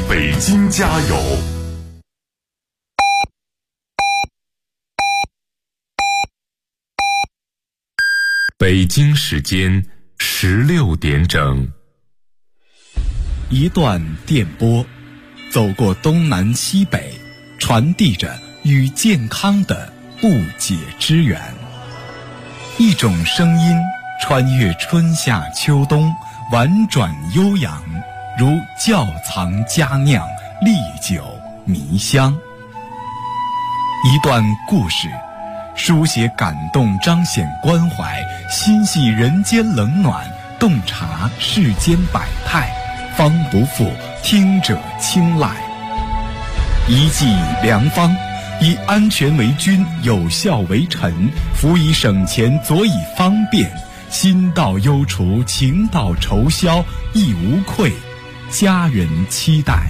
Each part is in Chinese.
北京加油！北京时间16点整。 一段电波，走过东南西北，传递着与健康的不解之缘。一种声音，穿越春夏秋冬，婉转悠扬，如窖藏佳酿，历久弥香。一段故事，书写感动，彰显关怀，心系人间冷暖，洞察世间百态，方不负听者青睐。一剂良方，以安全为君，有效为臣，辅以省钱，佐以方便，心到忧除，情到愁消，亦无愧，家人期待。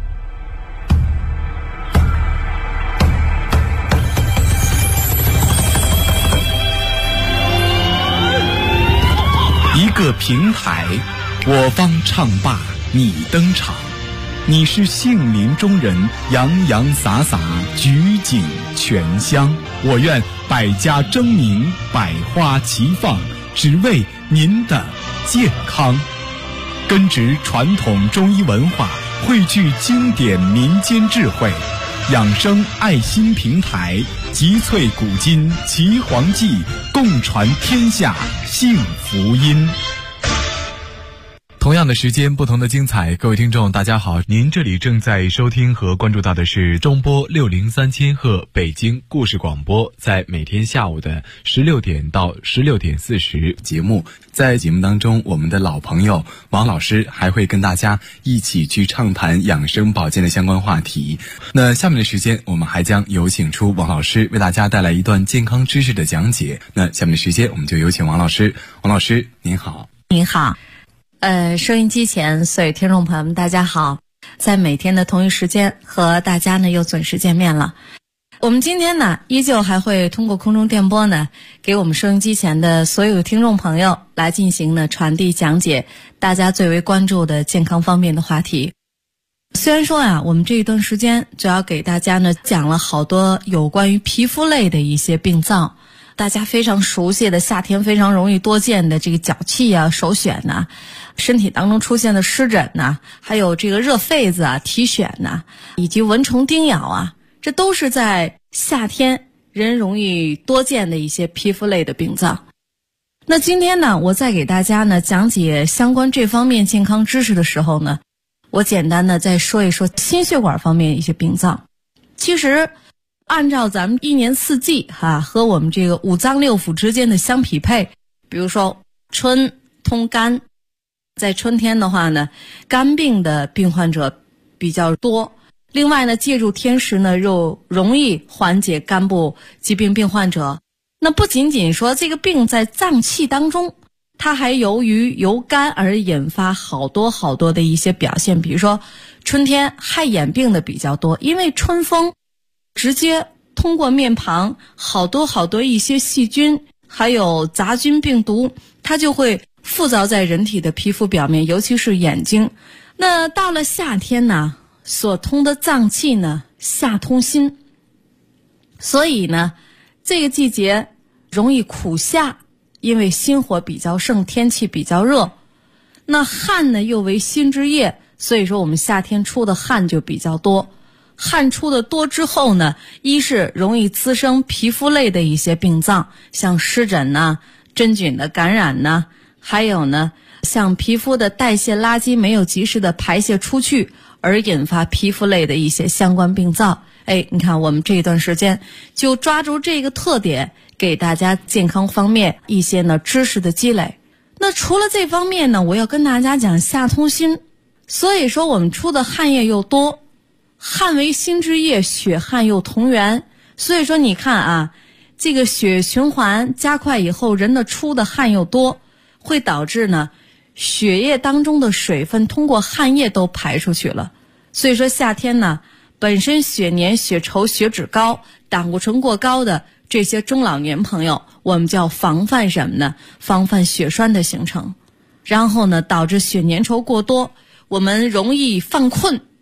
一个平台，我方唱罢你登场，你是杏林中人，洋洋洒洒，举景全香。我愿百家争鸣，百花齐放，只为您的健康。根植传统中医文化，汇聚经典民间智慧，养生爱心平台，集萃古今奇黄记，共传天下幸福音。同样的时间，不同的精彩。各位听众大家好，您这里正在收听和关注到的是中波603千赫北京故事广播，在每天下午的16点到16点40节目。在节目当中，我们的老朋友王老师还会跟大家一起去畅谈养生保健的相关话题。那下面的时间，我们还将有请出王老师为大家带来一段健康知识的讲解。那下面的时间，我们就有请王老师。王老师您好。 您好。收音机前所有听众朋友们大家好，在每天的同一时间和大家呢又准时见面了。我们今天呢依旧还会通过空中电波呢给我们收音机前的所有听众朋友来进行呢传递讲解大家最为关注的健康方面的话题。虽然说我们这一段时间主要给大家呢讲了好多有关于皮肤类的一些病灶，大家非常熟悉的夏天非常容易多见的这个脚气首癣身体当中出现的湿疹还有这个热痱子体癣以及蚊虫叮咬这都是在夏天人容易多见的一些皮肤类的病灶。那今天呢，我在给大家呢讲解相关这方面健康知识的时候呢，我简单的再说一说心血管方面一些病灶。其实按照咱们一年四季和我们这个五脏六腑之间的相匹配，比如说春通肝，在春天的话呢，肝病的病患者比较多。另外呢，借助天时呢，又容易缓解肝部疾病病患者。那不仅仅说这个病在脏器当中，它还由肝而引发好多的一些表现。比如说春天害眼病的比较多，因为春风直接通过面庞好多一些细菌还有杂菌病毒，它就会附着在人体的皮肤表面，尤其是眼睛。那到了夏天呢，所通的脏器呢夏通心，所以呢这个季节容易苦夏，因为心火比较盛，天气比较热。那汗呢又为心之液，所以说我们夏天出的汗就比较多。汗出的多之后呢，一是容易滋生皮肤类的一些病灶，像湿疹真菌的感染还有呢像皮肤的代谢垃圾没有及时的排泄出去，而引发皮肤类的一些相关病灶。你看我们这一段时间就抓住这个特点，给大家健康方面一些呢知识的积累。那除了这方面呢，我要跟大家讲夏通心。所以说我们出的汗液又多，汗为心之液，血汗又同源，所以说你看这个血循环加快以后，人的出的汗又多，会导致呢血液当中的水分通过汗液都排出去了。所以说夏天呢，本身血粘、血稠、血脂高、胆固醇过高的这些中老年朋友，我们叫防范什么呢？防范血栓的形成，然后呢导致血粘稠过多，我们容易犯困。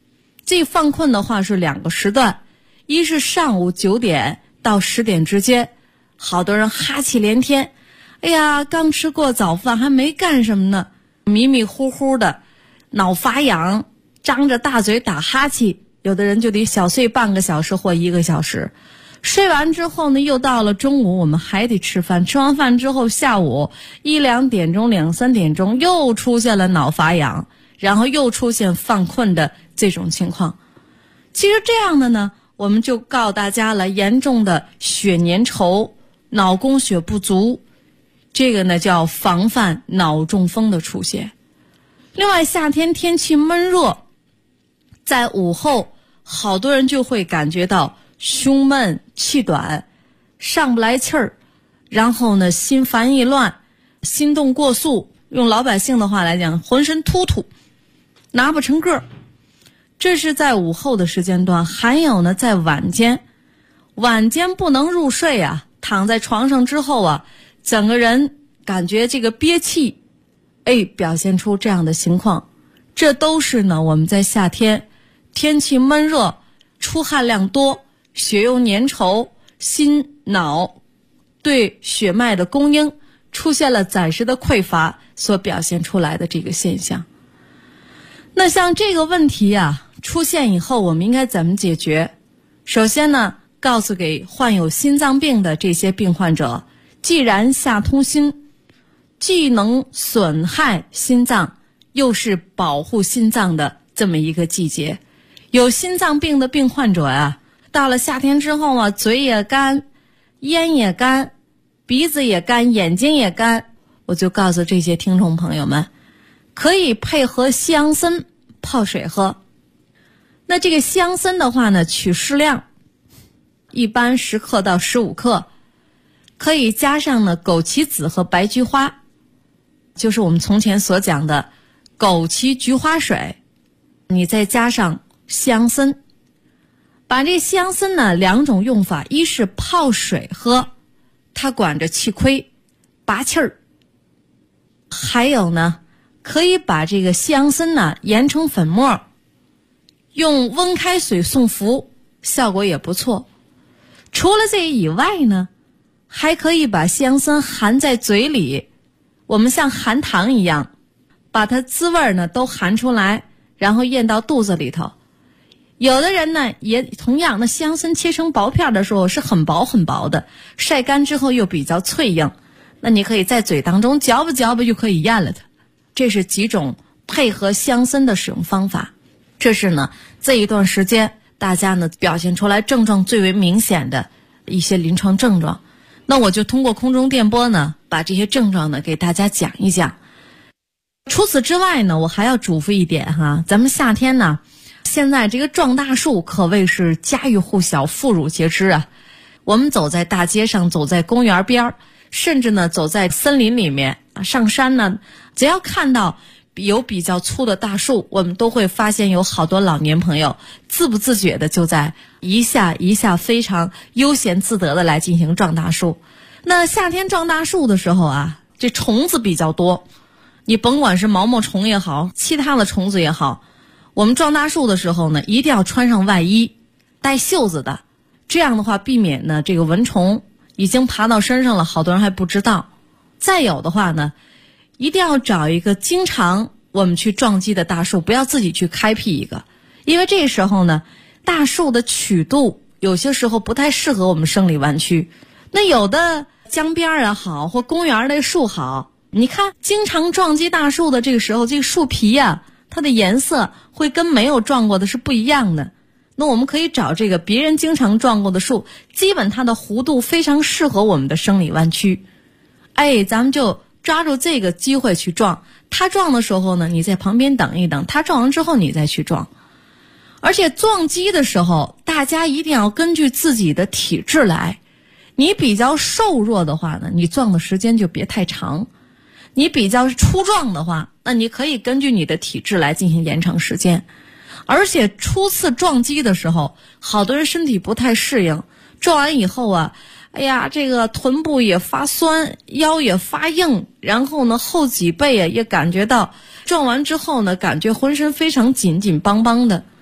这犯困的话是2个时段，一是上午9点到10点之间，好多人哈气连天，哎呀，刚吃过早饭还没干什么呢，迷迷糊糊的，脑发痒，张着大嘴打哈气，有的人就得小睡半个小时或1个小时。睡完之后呢，又到了中午，我们还得吃饭，吃完饭之后下午1、2点钟、2、3点钟又出现了脑发痒，然后又出现犯困的这种情况。其实这样的呢，我们就告诉大家了，严重的血粘稠、脑供血不足，这个呢叫防范脑中风的出现。另外，夏天天气闷热，在午后好多人就会感觉到胸闷、气短、上不来气儿，然后呢心烦意乱、心动过速，用老百姓的话来讲，浑身突突，拿不成个儿。这是在午后的时间段。还有呢，在晚间不能入睡啊，躺在床上之后啊，整个人感觉这个憋气，表现出这样的情况。这都是呢我们在夏天天气闷热、出汗量多、血又粘稠，心脑对血脉的供应出现了暂时的匮乏所表现出来的这个现象。那像这个问题啊出现以后，我们应该怎么解决？首先呢，告诉给患有心脏病的这些病患者，既然下通心既能损害心脏，又是保护心脏的这么一个季节，有心脏病的病患者啊，到了夏天之后啊，嘴也干，咽也干，鼻子也干，眼睛也干，我就告诉这些听众朋友们，可以配合西洋参泡水喝。那这个西洋参的话呢，取适量，一般10克到15克，可以加上呢枸杞子和白菊花，就是我们从前所讲的枸杞菊花水，你再加上西洋参。把这西洋参呢2种用法，一是泡水喝，它管着气亏拔气儿，还有呢可以把这个西洋参呢研成粉末，用温开水送服，效果也不错。除了这以外呢，还可以把西洋参含在嘴里，我们像含糖一样，把它滋味呢都含出来，然后咽到肚子里头。有的人呢也同样的，西洋参切成薄片的时候是很薄很薄的，晒干之后又比较脆硬，那你可以在嘴当中嚼吧嚼吧就可以咽了它。这是几种配合西洋参的使用方法。这是呢这一段时间大家呢表现出来症状最为明显的一些临床症状。那我就通过空中电波呢把这些症状呢给大家讲一讲。除此之外呢，我还要嘱咐一点哈，咱们夏天呢现在这个撞大树可谓是家喻户晓、妇孺皆知啊。我们走在大街上，走在公园边，甚至呢走在森林里面，上山呢，只要看到有比较粗的大树，我们都会发现有好多老年朋友自不自觉的就在一下一下非常悠闲自得的来进行撞大树。那夏天撞大树的时候啊，这虫子比较多，你甭管是毛毛虫也好，其他的虫子也好，我们撞大树的时候呢，一定要穿上外衣，带袖子的，这样的话避免呢这个蚊虫已经爬到身上了，好多人还不知道。再有的话呢，一定要找一个经常我们去撞击的大树，不要自己去开辟一个，因为这时候呢大树的曲度有些时候不太适合我们生理弯曲。那有的江边也好，或公园的树好，你看经常撞击大树的这个时候，这个树皮啊它的颜色会跟没有撞过的是不一样的。那我们可以找这个别人经常撞过的树，基本它的弧度非常适合我们的生理弯曲，咱们就抓住这个机会去撞。他撞的时候呢，你在旁边等一等，他撞完之后你再去撞。而且撞击的时候，大家一定要根据自己的体质来。你比较瘦弱的话呢，你撞的时间就别太长。你比较粗壮的话，那你可以根据你的体质来进行延长时间。而且初次撞击的时候，好多人身体不太适应，撞完以后啊，这个臀部也发酸，腰也发硬，然后呢后脊背也感觉到撞完之后呢，感觉浑身非常紧紧邦邦的。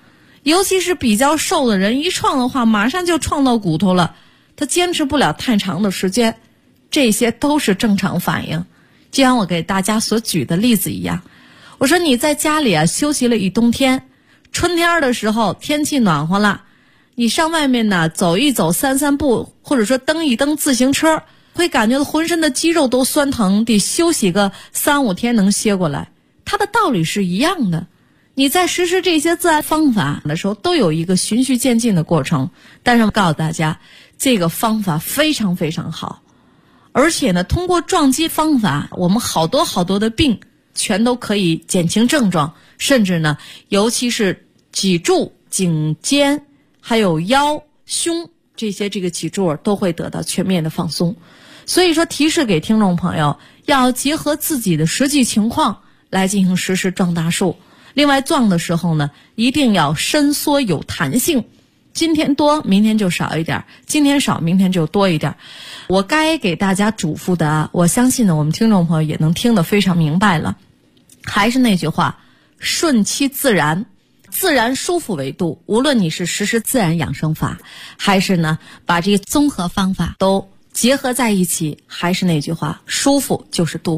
尤其是比较瘦的人，一创的话马上就创到骨头了，他坚持不了太长的时间，这些都是正常反应。就像我给大家所举的例子一样，我说你在家里休息了一冬天，春天的时候天气暖和了，你上外面呢走一走散散步，或者说蹬一蹬自行车，会感觉到浑身的肌肉都酸疼，得休息个3-5天能歇过来。它的道理是一样的，你在实施这些自然方法的时候都有一个循序渐进的过程。但是我告诉大家，这个方法非常非常好，而且呢通过撞击方法，我们好多的病全都可以减轻症状，甚至呢尤其是脊柱、颈肩还有腰、胸这些脊柱都会得到全面的放松。所以说提示给听众朋友，要结合自己的实际情况来进行实施撞大树。另外撞的时候呢，一定要伸缩有弹性，今天多明天就少一点，今天少明天就多一点。我该给大家嘱咐的我相信呢我们听众朋友也能听得非常明白了。还是那句话，顺其自然，自然舒服为度。无论你是实施自然养生法，还是呢把这个综合方法都结合在一起，还是那句话，舒服就是度。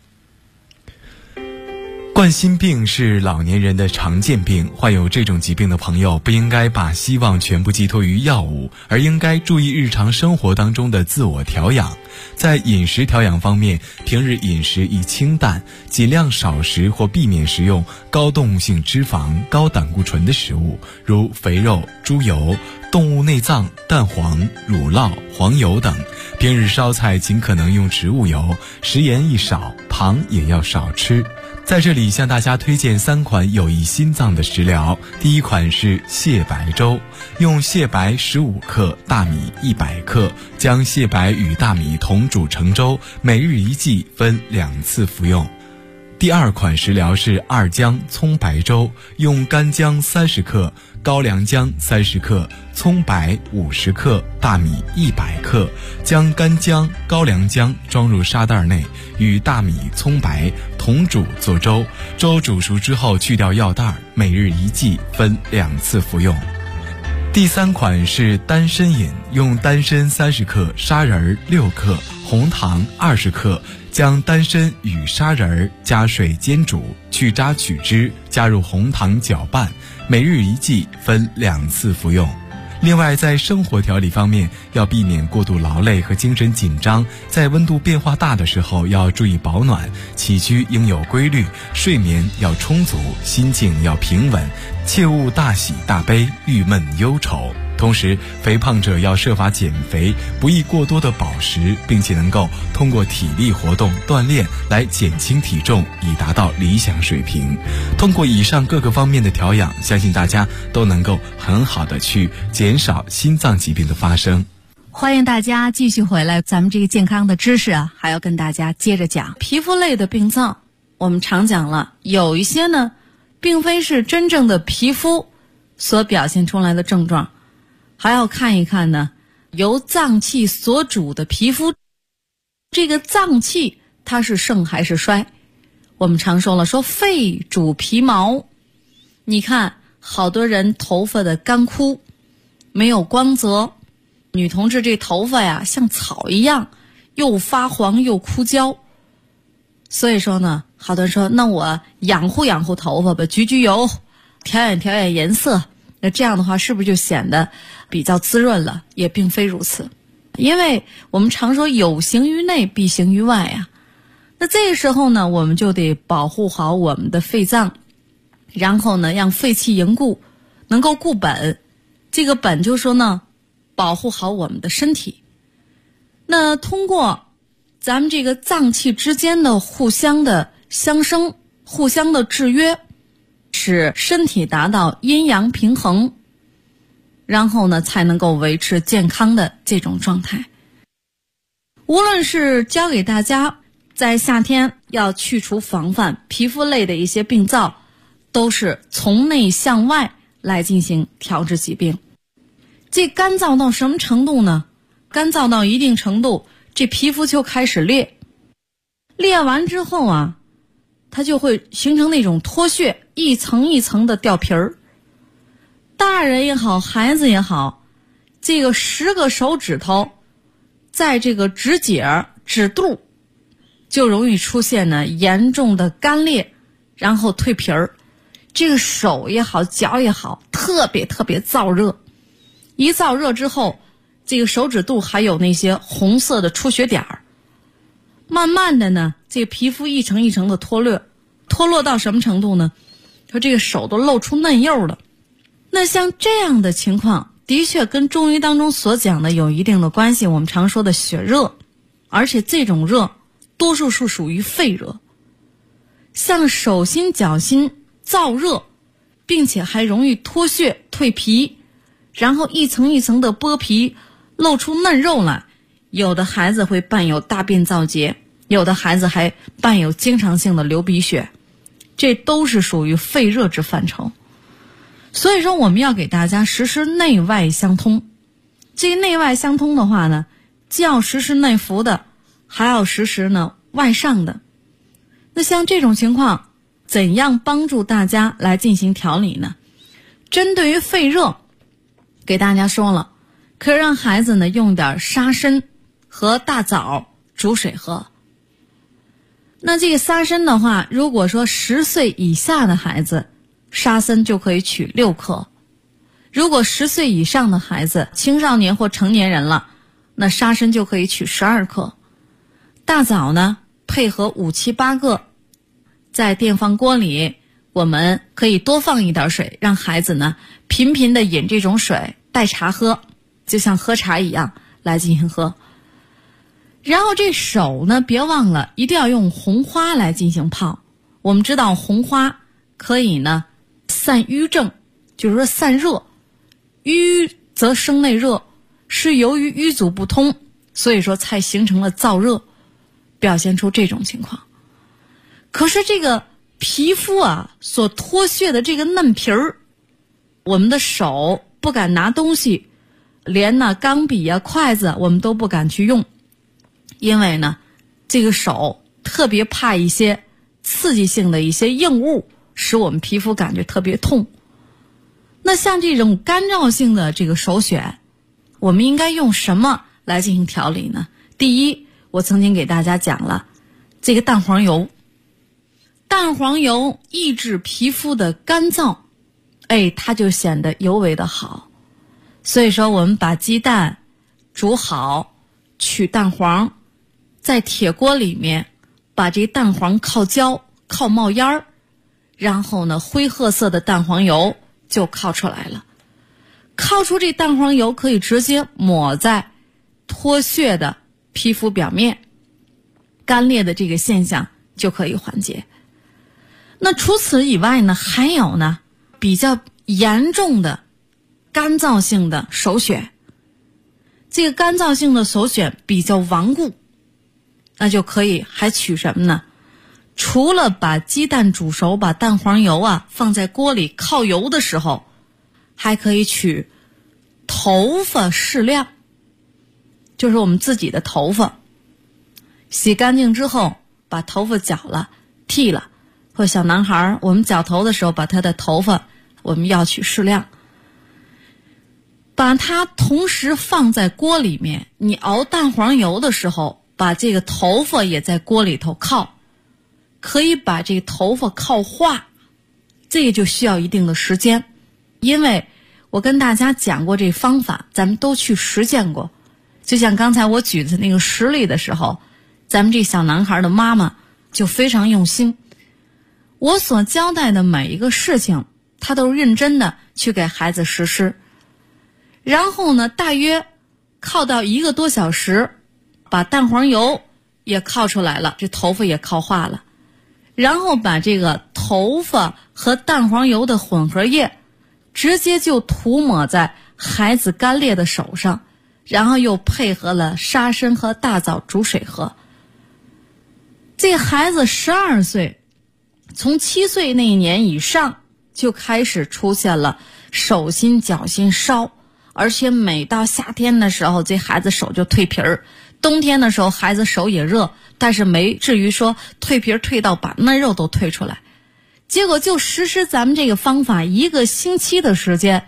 冠心病是老年人的常见病，患有这种疾病的朋友不应该把希望全部寄托于药物，而应该注意日常生活当中的自我调养。在饮食调养方面，平日饮食宜清淡，尽量少食或避免食用高动物性脂肪、高胆固醇的食物，如肥肉、猪油、动物内脏、蛋黄、乳酪、黄油等。平日烧菜尽可能用植物油，食盐宜少，糖也要少吃。在这里向大家推荐3款有益心脏的食疗。第一款是蟹白粥，用蟹白15克、大米100克，将蟹白与大米同煮成粥，每日1剂，分2次服用。第二款食疗是二姜葱白粥，用干姜30克、高粱姜30克、葱白50克、大米100克，将干姜、高粱姜装入沙袋内，与大米、葱白同煮做粥，粥煮熟之后去掉药袋，每日1剂，分2次服用。第三款是丹参饮，用丹参30克、砂仁6克、红糖20克，将丹参与砂仁加水煎煮，去渣取汁，加入红糖搅拌，每日1剂，分2次服用。另外，在生活调理方面，要避免过度劳累和精神紧张，在温度变化大的时候要注意保暖，起居应有规律，睡眠要充足，心境要平稳，切勿大喜大悲、郁闷忧愁。同时，肥胖者要设法减肥，不宜过多的饱食，并且能够通过体力活动锻炼来减轻体重，以达到理想水平。通过以上各个方面的调养，相信大家都能够很好的去减少心脏疾病的发生。 欢迎大家继续回来，咱们这个健康的知识还要跟大家接着讲。皮肤类的病灶，我们常讲了，有一些呢并非是真正的皮肤所表现出来的症状，还要看一看呢由脏器所主的皮肤，这个脏器它是盛还是衰。我们常说了，说肺主皮毛，你看好多人头发的干枯，没有光泽，女同志这头发呀像草一样，又发黄又枯焦。所以说呢，好多人说，那我养护养护头发吧，焗油，调养颜色，那这样的话是不是就显得比较滋润了？也并非如此，因为我们常说有形于内必形于外呀。那这个时候呢，我们就得保护好我们的肺脏，然后呢让肺气盈固，能够固本。这个本就说呢，保护好我们的身体。那通过咱们这个脏器之间的互相的相生，互相的制约，使身体达到阴阳平衡，然后呢才能够维持健康的这种状态。无论是教给大家在夏天要去除防范皮肤类的一些病灶，都是从内向外来进行调治疾病。这干燥到什么程度呢？干燥到一定程度，这皮肤就开始裂，裂完之后啊，它就会形成那种脱屑，一层一层的掉皮儿。 大人也好，孩子也好，这个10个手指头在这个指节、指肚就容易出现呢严重的干裂，然后蜕皮儿。这个手也好，脚也好，特别燥热。一燥热之后，这个手指肚还有那些红色的出血点儿。慢慢的呢，这个皮肤一层一层的脱落到什么程度呢？说这个手都露出嫩肉了。那像这样的情况，的确跟中医当中所讲的有一定的关系。我们常说的血热，而且这种热多数是属于肺热。像手心脚心燥热，并且还容易脱屑蜕皮，然后一层一层的剥皮，露出嫩肉来。有的孩子会伴有大便燥结，有的孩子还伴有经常性的流鼻血，这都是属于肺热之范畴。所以说我们要给大家实施内外相通。这个内外相通的话呢，既要实施内服的，还要实施呢外上的。那像这种情况，怎样帮助大家来进行调理呢？针对于肺热，给大家说了，可以让孩子呢用点沙参和大枣煮水喝。那这个沙参的话，如果说10岁以下的孩子，沙参就可以取6克。如果10岁以上的孩子，青少年或成年人了，那沙参就可以取12克。大枣呢，配合5、7、8个，在电饭锅里，我们可以多放一点水，让孩子呢频频的饮这种水，代茶喝，就像喝茶一样来进行喝。然后这手呢，别忘了一定要用红花来进行泡。我们知道红花可以呢散瘀症，就是说散热。瘀则生内热，是由于瘀阻不通，所以说才形成了燥热，表现出这种情况。可是这个皮肤啊所脱屑的这个嫩皮儿，我们的手不敢拿东西，连呢钢笔啊筷子我们都不敢去用，因为呢这个手特别怕一些刺激性的一些硬物，使我们皮肤感觉特别痛。那像这种干燥性的这个手癣，我们应该用什么来进行调理呢？第一，我曾经给大家讲了这个蛋黄油。蛋黄油抑制皮肤的干燥，它就显得尤为的好。所以说我们把鸡蛋煮好，取蛋黄，在铁锅里面把这蛋黄烤焦，烤冒烟儿，然后呢灰褐色的蛋黄油就烤出来了。烤出这蛋黄油可以直接抹在脱屑的皮肤表面，干裂的这个现象就可以缓解。那除此以外呢，还有呢比较严重的干燥性的手癣。这个干燥性的手癣比较顽固，那就可以还取什么呢？除了把鸡蛋煮熟，把蛋黄油啊放在锅里靠油的时候，还可以取头发适量，就是我们自己的头发，洗干净之后把头发绞了剃了，或小男孩我们绞头的时候把他的头发我们要取适量，把它同时放在锅里面，你熬蛋黄油的时候把这个头发也在锅里头靠，可以把这个头发靠化，这个就需要一定的时间。因为我跟大家讲过这方法，咱们都去实践过。就像刚才我举的那个实例的时候，咱们这小男孩的妈妈就非常用心，我所交代的每一个事情他都认真的去给孩子实施。然后呢大约靠到1个多小时，把蛋黄油也靠出来了，这头发也靠化了，然后把这个头发和蛋黄油的混合液直接就涂抹在孩子干裂的手上，然后又配合了沙参和大枣煮水喝。这个孩子12岁，从7岁那一年以上就开始出现了手心脚心烧，而且每到夏天的时候这孩子手就蜕皮儿，冬天的时候孩子手也热，但是没至于说蜕皮儿蜕到把嫩肉都蜕出来。结果就实施咱们这个方法1个星期的时间，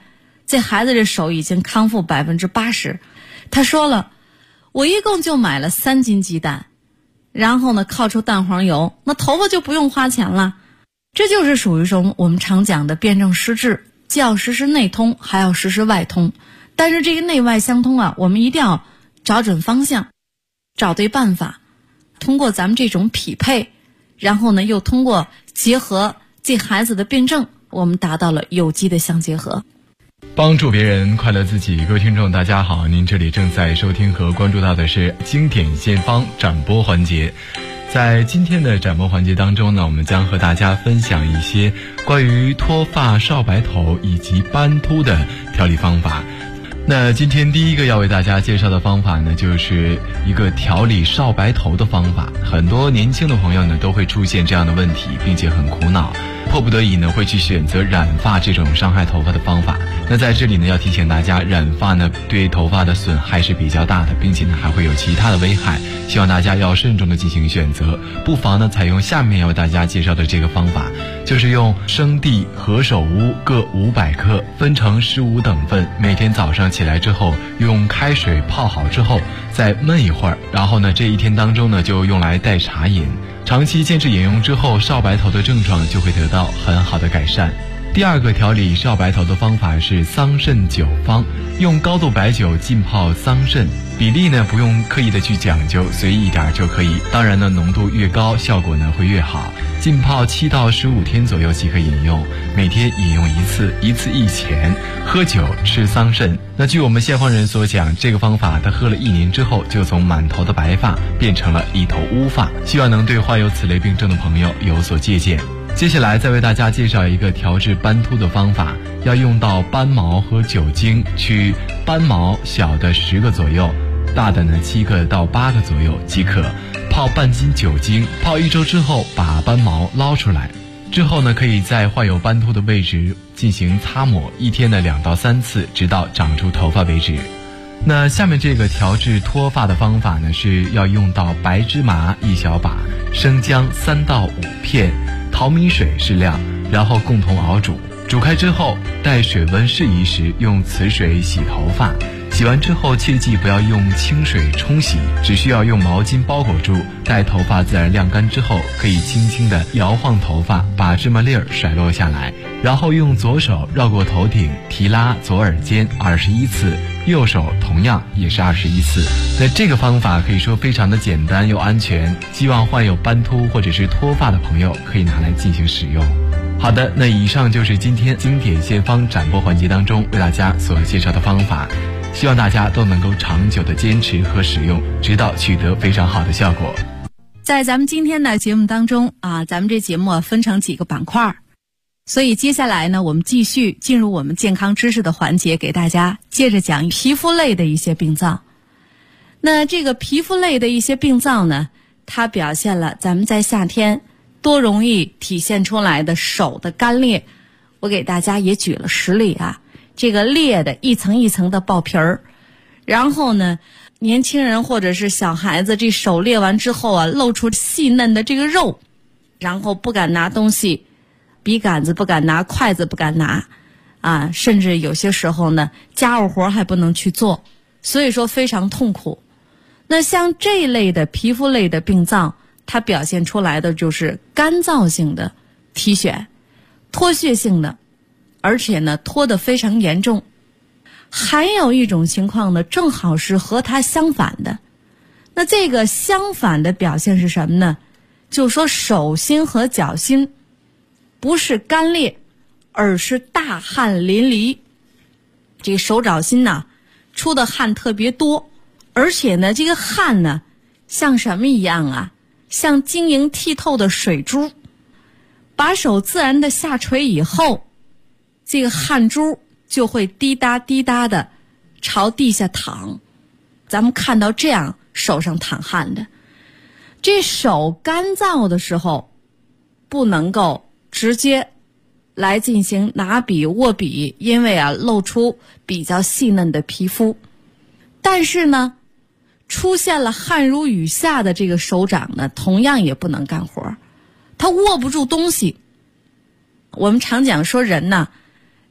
这孩子这手已经康复80%。他说了，我一共就买了3斤鸡蛋，然后呢靠出蛋黄油，那头发就不用花钱了。这就是属于一种我们常讲的辩证施治，既要实施内通，还要实施外通。但是这个内外相通啊，我们一定要找准方向，找对办法，通过咱们这种匹配，然后呢又通过结合这孩子的病症，我们达到了有机的相结合。 帮助别人，快乐自己。各位听众大家好，您这里正在收听和关注到的是经典线方展播环节。在今天的展播环节当中呢，我们将和大家分享一些关于脱发、少白头以及斑秃的调理方法。那今天第一个要为大家介绍的方法呢，就是一个调理少白头的方法。很多年轻的朋友呢都会出现这样的问题，并且很苦恼，迫不得已呢会去选择染发这种伤害头发的方法。那在这里呢要提醒大家，染发呢对头发的损害是比较大的，并且呢还会有其他的危害，希望大家要慎重的进行选择。不妨呢采用下面要为大家介绍的这个方法，就是用生地、何首乌各500克，分成15等份，每天早上起来之后用开水泡好之后再焖一会儿，然后呢这一天当中呢就用来代茶饮。长期坚持饮用之后，少白头的症状就会得到很好的改善。第二个调理少白头的方法是桑葚酒方，用高度白酒浸泡桑葚，比例呢不用刻意的去讲究，随意一点就可以。当然呢浓度越高，效果呢会越好。浸泡7到15天左右即可饮用，每天饮用1次，1次1钱，喝酒吃桑葚。那据我们县方人所讲，这个方法他喝了1年之后，就从满头的白发变成了一头乌发，希望能对患有此类病症的朋友有所借鉴。接下来再为大家介绍一个调治斑秃的方法，要用到斑毛和酒精，取斑毛小的10个左右，大的呢7个到8个左右即可，泡半斤酒精，泡1周之后把斑毛捞出来，之后呢可以在患有斑秃的位置进行擦抹，一天的2到3次，直到长出头发为止。那下面这个调治脱发的方法呢，是要用到白芝麻1小把，生姜3到5片，淘米水适量，然后共同熬煮。煮开之后，待水温适宜时，用此水洗头发。洗完之后切记不要用清水冲洗，只需要用毛巾包裹住，待头发自然晾干之后，可以轻轻地摇晃头发，把芝麻粒儿甩落下来，然后用左手绕过头顶提拉左耳尖21次，右手同样也是21次。那这个方法可以说非常的简单又安全，希望患有斑秃或者是脱发的朋友可以拿来进行使用。好的，那以上就是今天经典线方展播环节当中为大家所介绍的方法，希望大家都能够长久的坚持和使用，直到取得非常好的效果。 在咱们今天的节目当中啊，咱们这节目分成几个板块，所以接下来呢，我们继续进入我们健康知识的环节，给大家接着讲皮肤类的一些病灶。那这个皮肤类的一些病灶呢，它表现了咱们在夏天多容易体现出来的手的干裂。我给大家也举了实例啊，这个裂的一层一层的爆皮儿，然后呢年轻人或者是小孩子这手裂完之后啊，露出细嫩的这个肉，然后不敢拿东西，笔杆子不敢拿，筷子不敢拿啊，甚至有些时候呢家务活还不能去做，所以说非常痛苦。那像这类的皮肤类的病灶，它表现出来的就是干燥性的体癣，脱屑性的，而且呢脱得非常严重。还有一种情况呢，正好是和它相反的。那这个相反的表现是什么呢？就说手心和脚心不是干裂，而是大汗淋漓。这个手脚心呢出的汗特别多，而且呢这个汗呢像什么一样啊，像晶莹剔透的水珠。把手自然的下垂以后，这个汗珠就会滴答滴答的朝地下淌。咱们看到这样手上淌汗的，这手干燥的时候不能够直接来进行拿笔握笔，因为啊露出比较细嫩的皮肤。但是呢出现了汗如雨下的这个手掌呢，同样也不能干活，他握不住东西。我们常讲说人呢，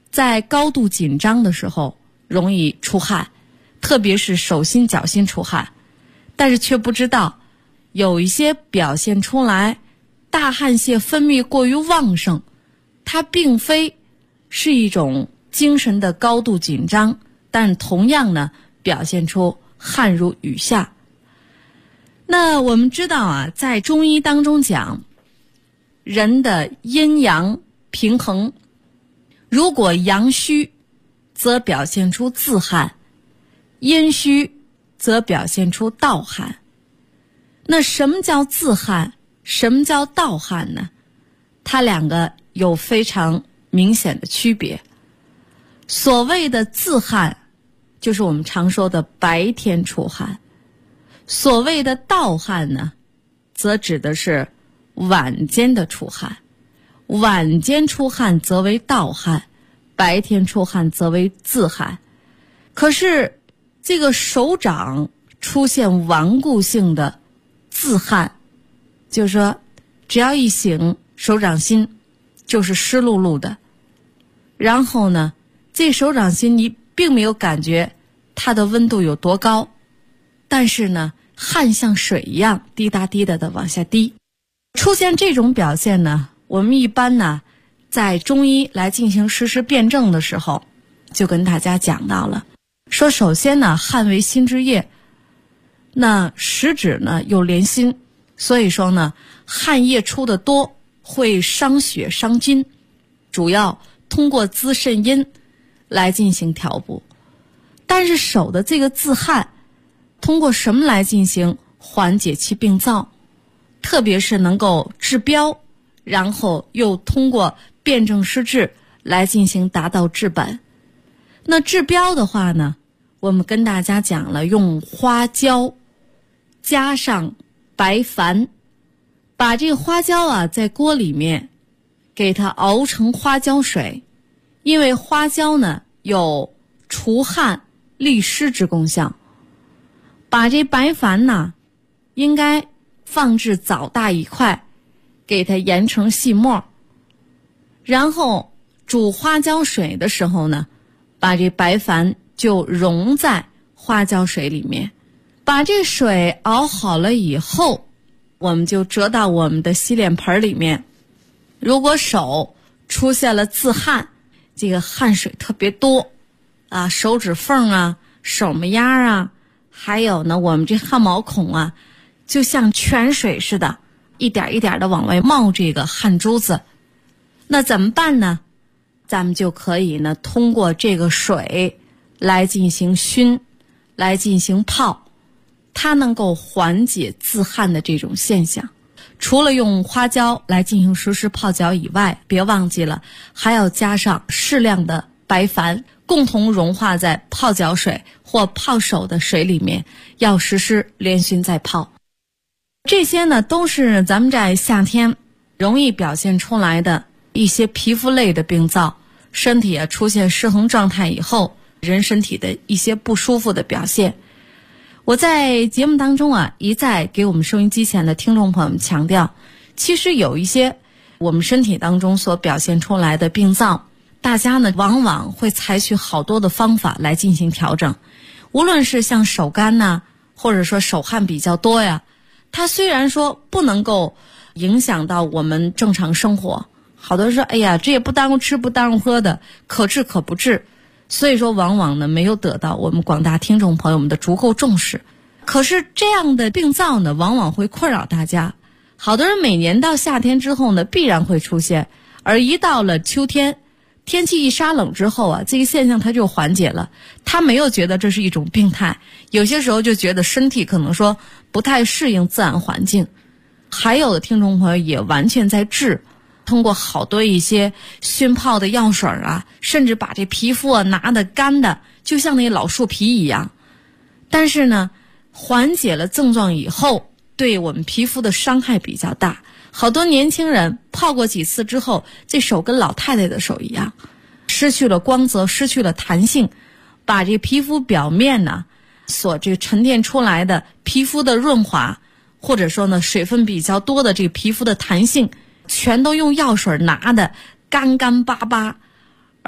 在高度紧张的时候容易出汗，特别是手心脚心出汗，但是却不知道有一些表现出来大汗腺分泌过于旺盛，它并非是一种精神的高度紧张，但同样呢表现出汗如雨下。那我们知道啊，在中医当中讲，人的阴阳平衡，如果阳虚则表现出自汗，阴虚则表现出盗汗。那什么叫自汗，什么叫盗汗呢？它两个有非常明显的区别。所谓的自汗，就是我们常说的白天出汗；所谓的盗汗呢，则指的是晚间的出汗。晚间出汗则为盗汗，白天出汗则为自汗。可是这个手掌出现顽固性的自汗，就是说只要一醒，手掌心就是湿漉漉的，然后呢这手掌心你并没有感觉它的温度有多高，但是呢汗像水一样滴答滴答的往下滴。出现这种表现呢，我们一般呢在中医来进行实施辩证的时候就跟大家讲到了，说首先呢汗为心之液，那实指呢又连心，所以说呢汗液出的多会伤血伤筋，主要通过滋肾阴来进行调补。但是手的这个自汗通过什么来进行缓解其病灶，特别是能够治标，然后又通过辩证施治来进行达到治本。那治标的话呢，我们跟大家讲了，用花椒加上白矾，把这个花椒啊在锅里面给它熬成花椒水，因为花椒呢有除汗利湿之功效。把这白矾呢应该放置枣大一块，给它研成细末，然后煮花椒水的时候呢，把这白矾就溶在花椒水里面。把这水熬好了以后，我们就折到我们的洗脸盆里面。如果手出现了自汗，这个汗水特别多啊，手指缝啊，手眉丫啊，还有呢我们这汗毛孔啊，就像泉水似的，一点一点的往外冒这个汗珠子。那怎么办呢？咱们就可以呢通过这个水来进行熏，来进行泡，它能够缓解自汗的这种现象。除了用花椒来进行实施泡脚以外，别忘记了还要加上适量的白矾，共同融化在泡脚水或泡手的水里面，要实施连熏再泡。这些呢都是咱们在夏天容易表现出来的一些皮肤类的病灶，身体出现失衡状态以后，人身体的一些不舒服的表现。我在节目当中一再给我们收音机前的听众朋友们强调，其实有一些我们身体当中所表现出来的病灶，大家呢往往会采取好多的方法来进行调整。无论是像手干呐，或者说手汗比较多呀，它虽然说不能够影响到我们正常生活，好多人说哎呀这也不耽误吃不耽误喝的，可治可不治，所以说往往呢没有得到我们广大听众朋友们的足够重视。可是这样的病灶呢往往会困扰大家，好多人每年到夏天之后呢必然会出现，而一到了秋天，天气一沙冷之后这个现象它就缓解了，他没有觉得这是一种病态，有些时候就觉得身体可能说不太适应自然环境。还有的听众朋友也完全在治，通过好多一些熏泡的药水甚至把这皮肤拿得干的就像那老树皮一样，但是呢缓解了症状以后，对我们皮肤的伤害比较大。好多年轻人泡过几次之后，这手跟老太太的手一样，失去了光泽，失去了弹性，把这皮肤表面呢所这沉淀出来的皮肤的润滑，或者说呢水分比较多的这个皮肤的弹性，全都用药水拿的干干巴巴，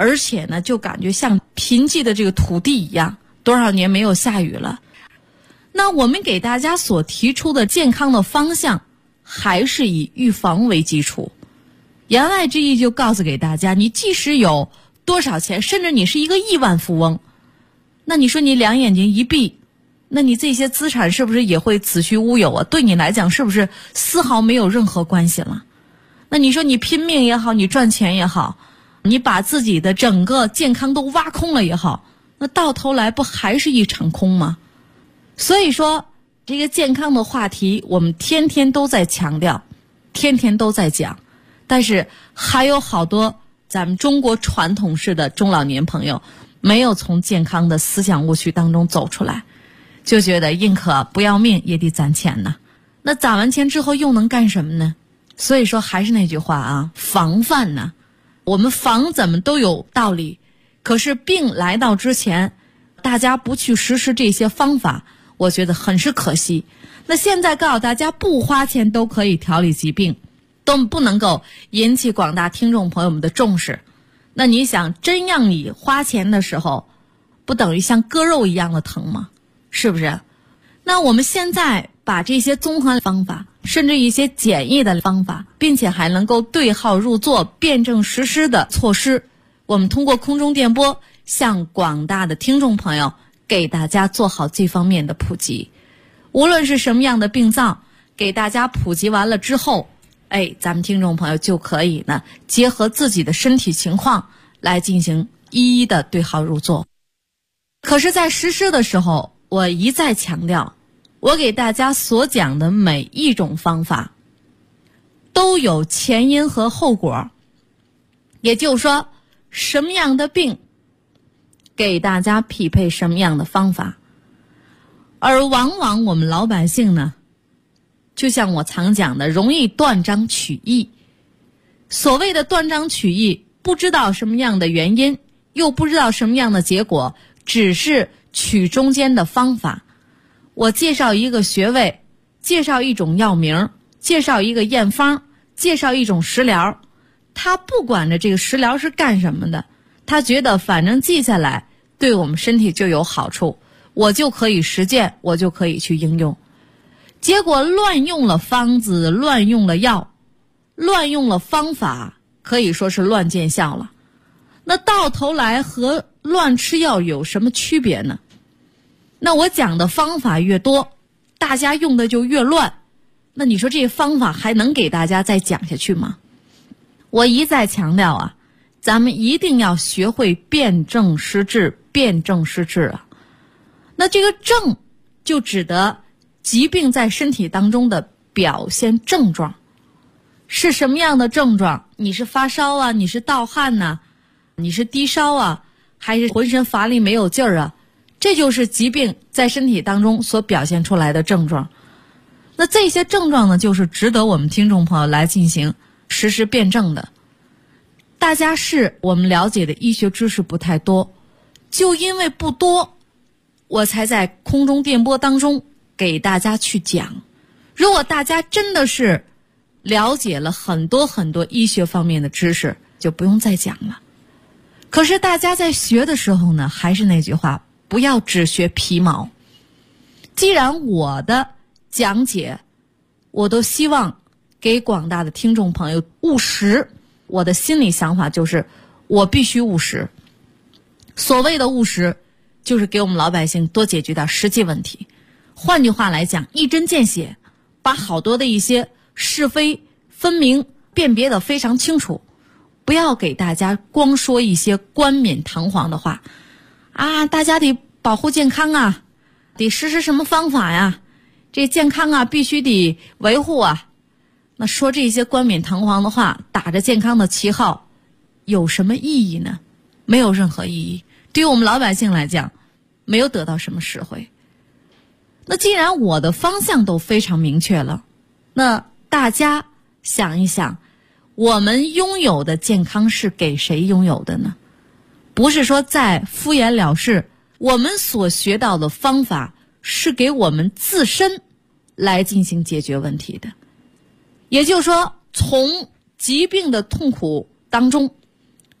而且呢，就感觉像贫瘠的这个土地一样，多少年没有下雨了。那我们给大家所提出的健康的方向，还是以预防为基础。言外之意就告诉给大家，你即使有多少钱，甚至你是一个亿万富翁，那你说你两眼睛一闭，那你这些资产是不是也会子虚乌有啊？对你来讲是不是丝毫没有任何关系了？那你说你拼命也好，你赚钱也好，你把自己的整个健康都挖空了也好，那到头来不还是一场空吗？所以说这个健康的话题我们天天都在强调，天天都在讲，但是还有好多咱们中国传统式的中老年朋友没有从健康的思想误区当中走出来，就觉得宁可不要命也得攒钱呢。那攒完钱之后又能干什么呢？所以说还是那句话啊，防范呢，我们防怎么都有道理，可是病来到之前，大家不去实施这些方法，我觉得很是可惜。那现在告诉大家，不花钱都可以调理疾病，都不能够引起广大听众朋友们的重视。那你想，真让你花钱的时候，不等于像割肉一样的疼吗？是不是？那我们现在把这些综合方法，甚至一些简易的方法，并且还能够对号入座、辩证实施的措施，我们通过空中电波向广大的听众朋友给大家做好这方面的普及。无论是什么样的病灶，给大家普及完了之后，咱们听众朋友就可以呢，结合自己的身体情况来进行一一的对号入座。可是在实施的时候，我一再强调，我给大家所讲的每一种方法都有前因和后果，也就是说什么样的病给大家匹配什么样的方法。而往往我们老百姓呢，就像我常讲的，容易断章取义。所谓的断章取义，不知道什么样的原因，又不知道什么样的结果，只是取中间的方法。我介绍一个穴位，介绍一种药名，介绍一个验方，介绍一种食疗，他不管着这个食疗是干什么的，他觉得反正记下来对我们身体就有好处，我就可以实践，我就可以去应用。结果乱用了方子，乱用了药，乱用了方法，可以说是乱见效了。那到头来和乱吃药有什么区别呢？那我讲的方法越多，大家用的就越乱，那你说这方法还能给大家再讲下去吗？我一再强调啊，咱们一定要学会辨证施治，辨证施治啊。那这个症就指的疾病在身体当中的表现症状，是什么样的症状？你是发烧啊，你是盗汗呐，你是低烧啊，还是浑身乏力没有劲儿啊？这就是疾病在身体当中所表现出来的症状。那这些症状呢，就是值得我们听众朋友来进行实施辨证的。大家是我们了解的医学知识不太多，就因为不多，我才在空中电波当中给大家去讲。如果大家真的是了解了很多很多医学方面的知识，就不用再讲了。可是大家在学的时候呢，还是那句话，不要只学皮毛。既然我的讲解，我都希望给广大的听众朋友务实，我的心理想法就是我必须务实。所谓的务实，就是给我们老百姓多解决点实际问题。换句话来讲，一针见血，把好多的一些是非分明，辨别得非常清楚。不要给大家光说一些冠冕堂皇的话啊，大家得保护健康啊，得实施什么方法呀，这健康啊必须得维护啊。那说这些冠冕堂皇的话，打着健康的旗号，有什么意义呢？没有任何意义。对于我们老百姓来讲，没有得到什么实惠。那既然我的方向都非常明确了，那大家想一想，我们拥有的健康是给谁拥有的呢？不是说再敷衍了事，我们所学到的方法是给我们自身来进行解决问题的。也就是说，从疾病的痛苦当中，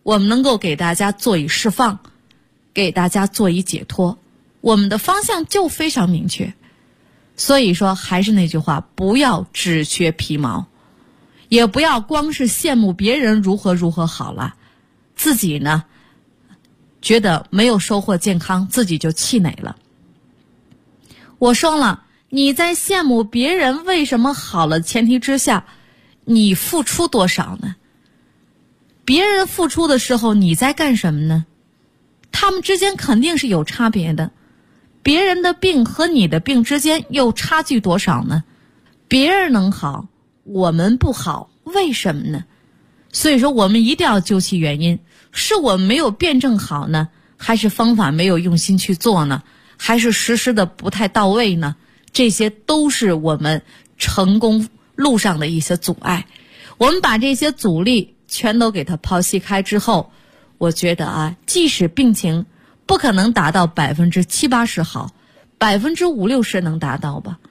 我们能够给大家做以释放，给大家做以解脱，我们的方向就非常明确。所以说还是那句话，不要只学皮毛，也不要光是羡慕别人如何如何好了，自己呢觉得没有收获健康，自己就气馁了。我说了，你在羡慕别人为什么好了前提之下，你付出多少呢？别人付出的时候你在干什么呢？他们之间肯定是有差别的，别人的病和你的病之间又差距多少呢？别人能好，我们不好，为什么呢？所以说我们一定要究其原因，是我们没有辩证好呢，还是方法没有用心去做呢，还是实施的不太到位呢？这些都是我们成功路上的一些阻碍。我们把这些阻力全都给它剖析开之后，我觉得即使病情不可能达到70%-80%好，50%-60%能达到吧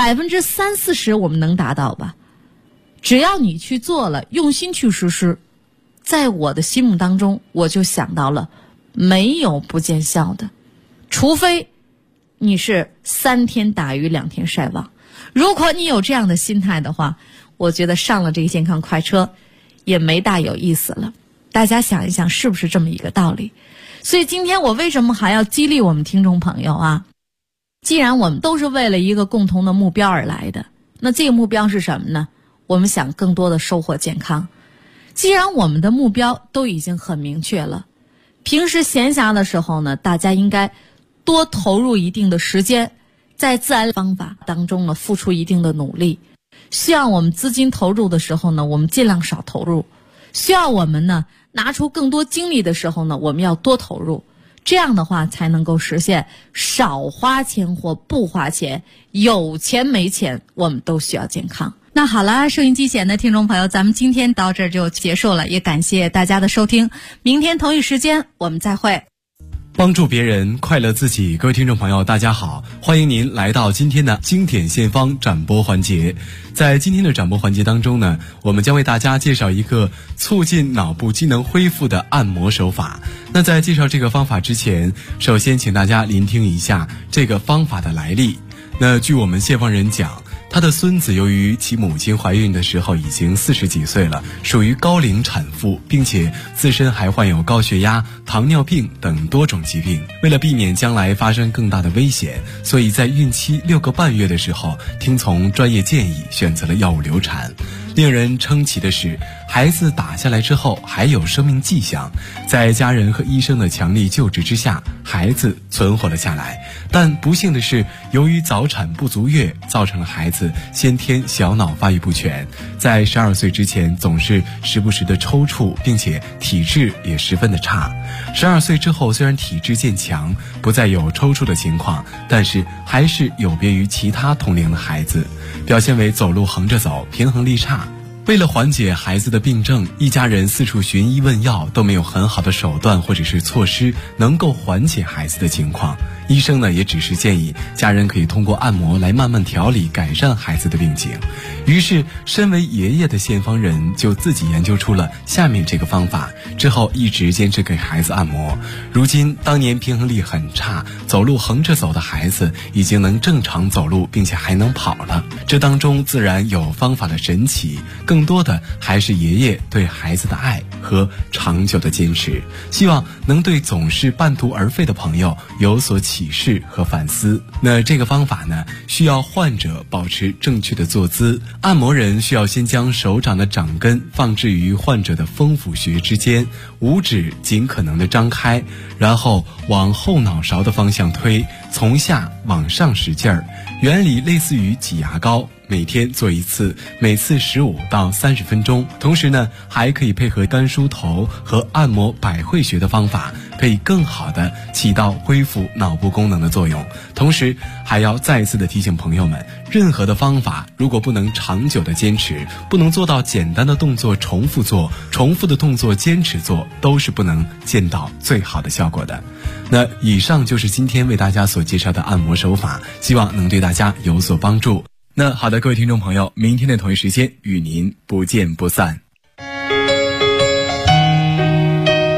，30%-40%我们能达到吧。只要你去做了，用心去实施，在我的心目当中，我就想到了没有不见效的，除非你是3天打鱼2天晒网。如果你有这样的心态的话，我觉得上了这个健康快车也没大有意思了。大家想一想，是不是这么一个道理？所以今天我为什么还要激励我们听众朋友啊？既然我们都是为了一个共同的目标而来的，那这个目标是什么呢？我们想更多的收获健康。既然我们的目标都已经很明确了，平时闲暇的时候呢，大家应该多投入一定的时间，在自然方法当中呢付出一定的努力。需要我们资金投入的时候呢，我们尽量少投入；需要我们呢拿出更多精力的时候呢，我们要多投入。这样的话才能够实现少花钱或不花钱，有钱没钱我们都需要健康。那好了，收音机前的听众朋友，咱们今天到这儿就结束了，也感谢大家的收听。明天同一时间我们再会。 帮助别人，快乐自己。各位听众朋友大家好，欢迎您来到今天的经典献方展播环节。在今天的展播环节当中呢，我们将为大家介绍一个促进脑部机能恢复的按摩手法。那在介绍这个方法之前，首先请大家聆听一下这个方法的来历。那据我们献方人讲，他的孙子由于其母亲怀孕的时候已经40几岁了，属于高龄产妇，并且自身还患有高血压、糖尿病等多种疾病。为了避免将来发生更大的危险，所以在孕期6个半月的时候，听从专业建议选择了药物流产。令人称奇的是，孩子打下来之后还有生命迹象，在家人和医生的强力救治之下，孩子存活了下来。但不幸的是，由于早产不足月，造成了孩子先天小脑发育不全，在12岁之前总是时不时的抽搐，并且体质也十分的差。12岁之后虽然体质渐强，不再有抽搐的情况，但是还是有别于其他同龄的孩子，表现为走路横着走，平衡力差。为了缓解孩子的病症，一家人四处寻医问药，都没有很好的手段或者是措施能够缓解孩子的情况。医生呢也只是建议家人可以通过按摩来慢慢调理改善孩子的病情。于是身为爷爷的献方人就自己研究出了下面这个方法，之后一直坚持给孩子按摩。如今当年平衡力很差，走路横着走的孩子已经能正常走路，并且还能跑了。这当中自然有方法的神奇，更多的还是爷爷对孩子的爱和长久的坚持。希望能对总是半途而废的朋友有所启示和反思。那这个方法呢，需要患者保持正确的坐姿。按摩人需要先将手掌的掌根放置于患者的风府穴之间，5指尽可能的张开，然后往后脑勺的方向推，从下往上使劲儿。原理类似于挤牙膏，每天做1次，每次15到30分钟。同时呢，还可以配合干梳头和按摩百会穴的方法，可以更好的起到恢复脑部功能的作用。同时还要再次的提醒朋友们，任何的方法如果不能长久的坚持，不能做到简单的动作重复做，重复的动作坚持做，都是不能见到最好的效果的。那以上就是今天为大家所介绍的按摩手法，希望能对大家有所帮助。那好的，各位听众朋友，明天的同一时间与您不见不散。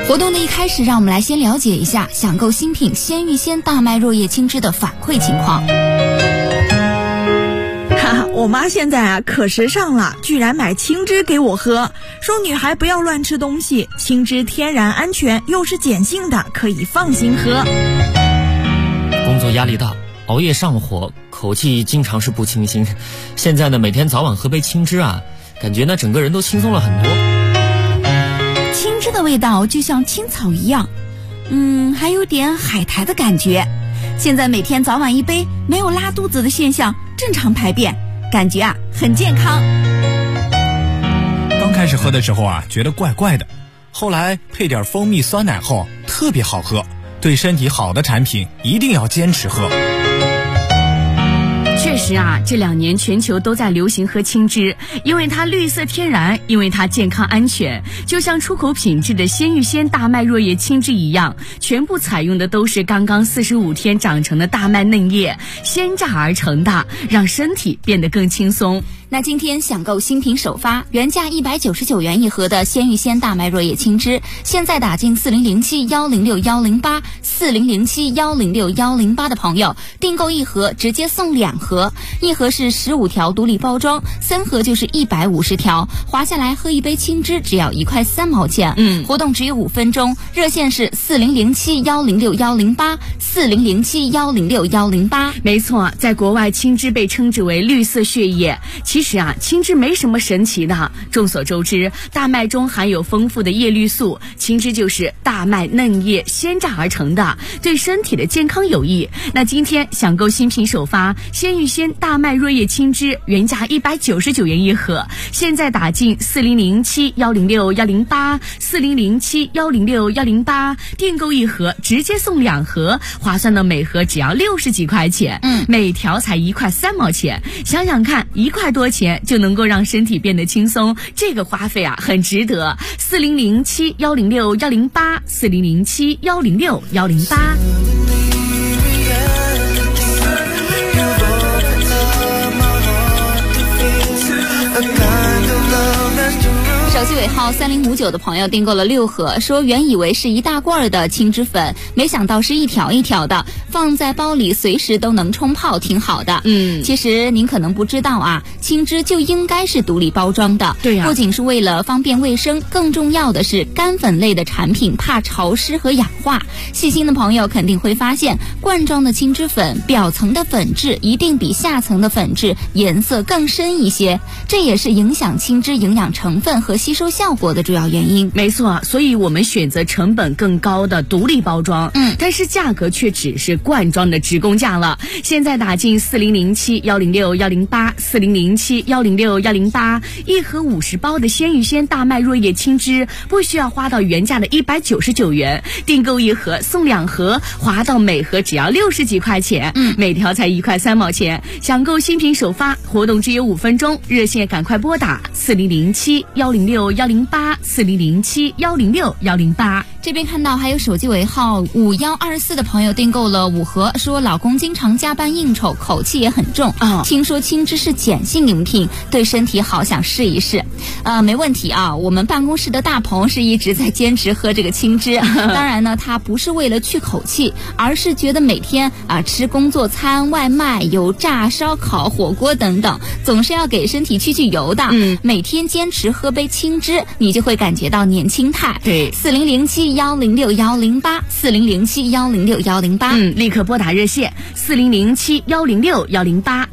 活动的一开始，让我们来先了解一下享购新品鲜芋仙大麦若叶青汁的反馈情况。 我妈现在啊可时尚了，居然买青汁给我喝，说女孩不要乱吃东西，青汁天然安全，又是碱性的，可以放心喝。 工作压力大，熬夜上火，口气经常是不清新。现在呢，每天早晚喝杯青汁啊，感觉呢整个人都轻松了很多。 青汁的味道就像青草一样，还有点海苔的感觉。现在每天早晚一杯，没有拉肚子的现象，正常排便，感觉啊很健康。 刚开始喝的时候啊，觉得怪怪的，后来配点蜂蜜酸奶后特别好喝。对身体好的产品一定要坚持喝。 确实啊，这2年全球都在流行喝青汁，因为它绿色天然，因为它健康安全，就像出口品质的鲜芋仙大麦若叶青汁一样，全部采用的都是刚刚45天长成的大麦嫩叶，鲜榨而成的，让身体变得更轻松。 那今天享购新品首发，原价199元一盒的鲜芋仙大麦若叶青汁，现在打进4007106108 4007106108的朋友，订购1盒直接送2盒，1盒是15条独立包装，3盒就是150条，划下来喝一杯青汁只要1块3毛钱。活动只有5分钟，热线是4007106108 4007106108。 没错，在国外青汁被称之为绿色血液。其实啊，青汁没什么神奇的。众所周知，大麦中含有丰富的叶绿素，青汁就是大麦嫩叶鲜榨而成的，对身体的健康有益。那今天享购新品首发鲜芋仙大麦若叶青汁，原价199元一盒，现在打进4007106108 4007106108，订购1盒直接送2盒，划算的每盒只要60几块钱，每条才1块3毛钱。想想看，1块多钱就能够让身体变得轻松，这个花费啊很值得。4007106108 4007106108。 手机尾号3059的朋友订购了6盒，说原以为是一大罐的青汁粉，没想到是一条一条的，放在包里随时都能冲泡，挺好的。其实您可能不知道啊，青汁就应该是独立包装的。 对呀， 不仅是为了方便卫生，更重要的是干粉类的产品怕潮湿和氧化。细心的朋友肯定会发现，罐装的青汁粉表层的粉质一定比下层的粉质颜色更深一些，这也是影响青汁营养成分和吸收效果的主要原因。 没错，所以我们选择成本更高的独立包装，但是价格却只是罐装的直供价了。现在打进4007106108 4007106108，一盒50包的鲜芋仙大麦若叶青汁，不需要花到原价的199元，订购1盒送2盒，划到每盒只要60几块钱，每条才1块3毛钱。享购新品首发，活动只有5分钟，热线赶快拨打4007106108 4007106108。 这边看到还有手机尾号5124的朋友订购了5盒，说老公经常加班应酬，口气也很重，听说青汁是碱性饮品，对身体好，想试一试。没问题啊，我们办公室的大鹏是一直在坚持喝这个青汁。当然呢，他不是为了去口气，而是觉得每天吃工作餐、外卖、油炸、烧烤、火锅等等，总是要给身体去油的。每天坚持喝杯青汁，你就会感觉到年轻态。 对 ，4007106108 4007106108。 立刻拨打热线4007106108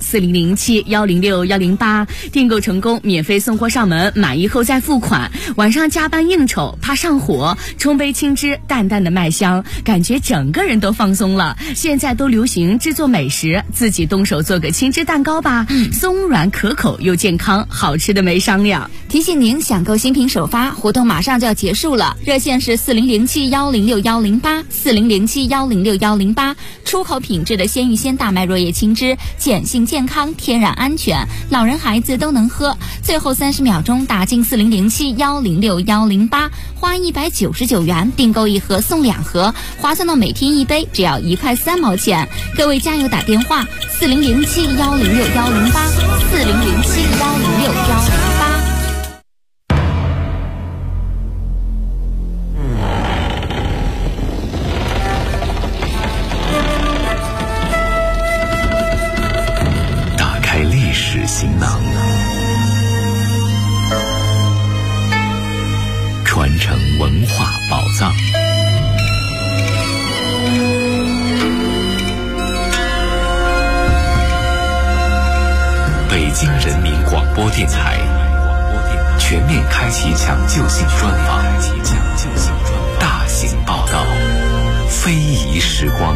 4007106108，订购成功免费送货上门，满意后再付款。晚上加班应酬怕上火，冲杯青汁，淡淡的麦香，感觉整个人都放松了。现在都流行制作美食，自己动手做个青汁蛋糕吧，松软可口又健康，好吃的没商量。 提醒您，享购新品首发活动马上就要结束了，热线是4007106108 4007106108。出口品质的鲜芋仙大麦若叶青汁，碱性健康，天然安全，老人孩子都能喝。最后30秒钟打进4007106108，花199元订购1盒送2盒，划算到每天1杯只要1块3毛钱。各位加油打电话4007106108 4007106108。 播电台全面开启抢救性专访，大型报道，非遗时光。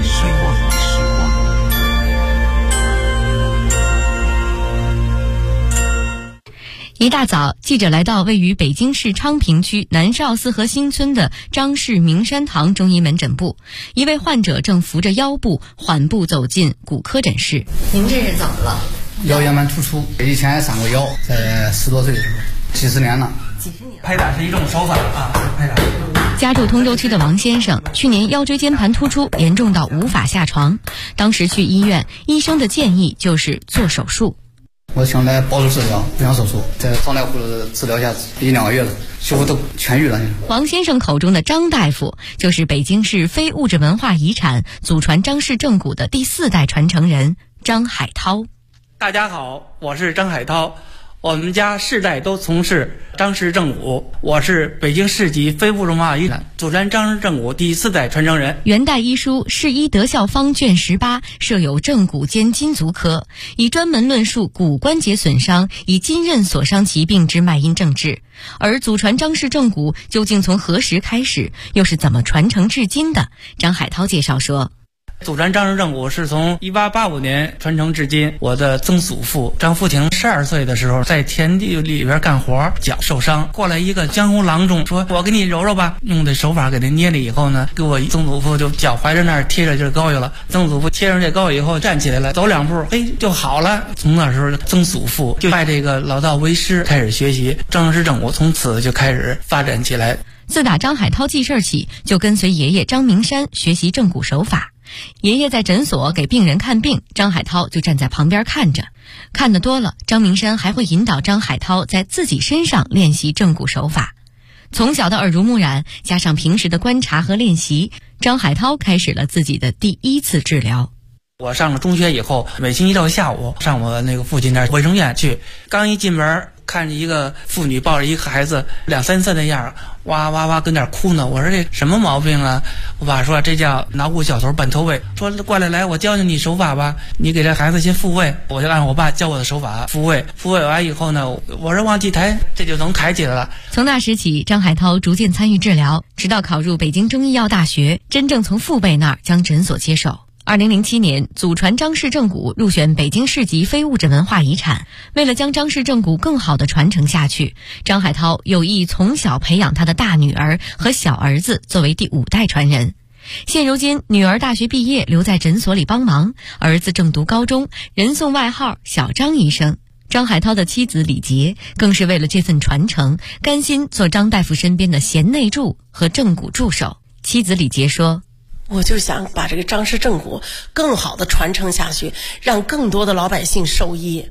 一大早，记者来到位于北京市昌平区南邵四合新村的张氏明山堂中医门诊部，一位患者正扶着腰部缓步走进骨科诊室。 您这是怎么了？ 腰间盘突出，以前也伤过腰，在10多岁的时候，几十年了。 拍打是一种手法啊，拍打。 家住通州区的王先生，去年腰椎间盘突出严重到无法下床，当时去医院，医生的建议就是做手术。 我想来保守治疗，不想手术，在张大夫的治疗下，1-2个月了，几乎都痊愈了。 王先生口中的张大夫，就是北京市非物质文化遗产祖传张氏正骨的第4代传承人张海涛。 大家好，我是张海涛，我们家世代都从事张氏正骨，我是北京市级非物质文化遗产祖传张氏正骨第4代传承人。 元代医书《世医德效方》卷18设有正骨兼筋足科，以专门论述骨关节损伤以筋韧所伤疾病之脉因症治。而祖传张氏正骨究竟从何时开始，又是怎么传承至今的？张海涛介绍说， 祖传张氏正骨是从1885年传承至今。我的曾祖父张福亭12岁的时候，在田地里边干活，脚受伤，过来一个江湖郎中，说我给你揉揉吧，用的手法给他捏了以后呢，给我曾祖父就脚踝着那儿贴着这膏药了。曾祖父贴上这膏药以后站起来了，走2步，就好了。从那时候曾祖父就拜这个老道为师，开始学习张氏正骨，从此就开始发展起来。 自打张海涛记事起，就跟随爷爷张明山学习正骨手法。爷爷在诊所给病人看病，张海涛就站在旁边看着。看得多了，张明山还会引导张海涛在自己身上练习正骨手法。从小的耳濡目染，加上平时的观察和练习，张海涛开始了自己的第1次治疗。 我上了中学以后，每星期六下午上我那个父亲那儿卫生院去，刚一进门看着一个妇女抱着一个孩子2、3岁的样，哇哇哇跟那儿哭呢。我说这什么毛病啊？我爸说这叫脑骨小头半头位，说过来我教教你手法吧，你给这孩子先复位。我就按我爸教我的手法复位完以后呢，我说往起抬，这就能抬起来了。 从那时起，张海涛逐渐参与治疗，直到考入北京中医药大学，真正从父辈那儿将诊所接手。2007年，祖传张氏正骨入选北京市级非物质文化遗产。为了将张氏正骨更好地传承下去，张海涛有意从小培养他的大女儿和小儿子作为第5代传人。现如今，女儿大学毕业留在诊所里帮忙，儿子正读高中，人送外号小张医生。张海涛的妻子李杰更是为了这份传承，甘心做张大夫身边的贤内助和正骨助手。妻子李杰说， 我就想把这个张氏正骨更好的传承下去，让更多的老百姓受益。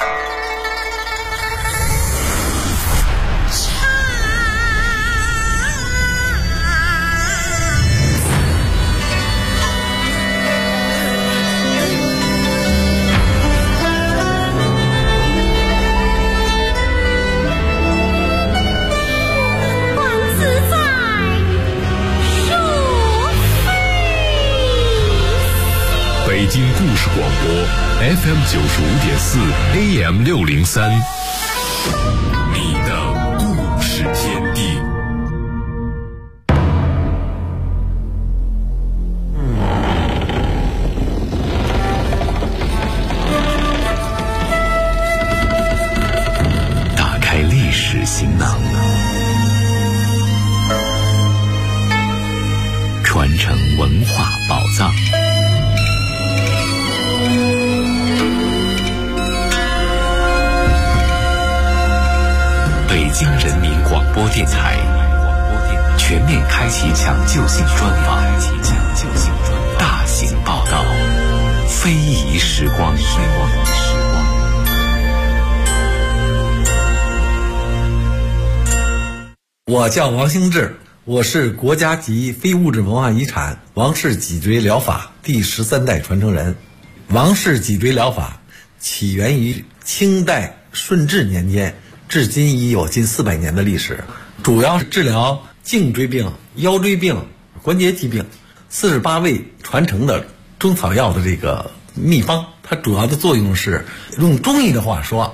北京故事广播 FM 95.4 AM 603，你的故事天地。 打开历史行囊，传承文化宝藏。北京人民广播电台全面开启抢救性专访，大型报道，非遗时光。 我叫王兴志，我是国家级非物质文化遗产王氏脊椎疗法第13代传承人。王氏脊椎疗法起源于清代顺治年间，至今已有近400年的历史，主要是治疗颈椎病、腰椎病、关节疾病，48味传承的中草药的这个秘方。它主要的作用是，用中医的话说，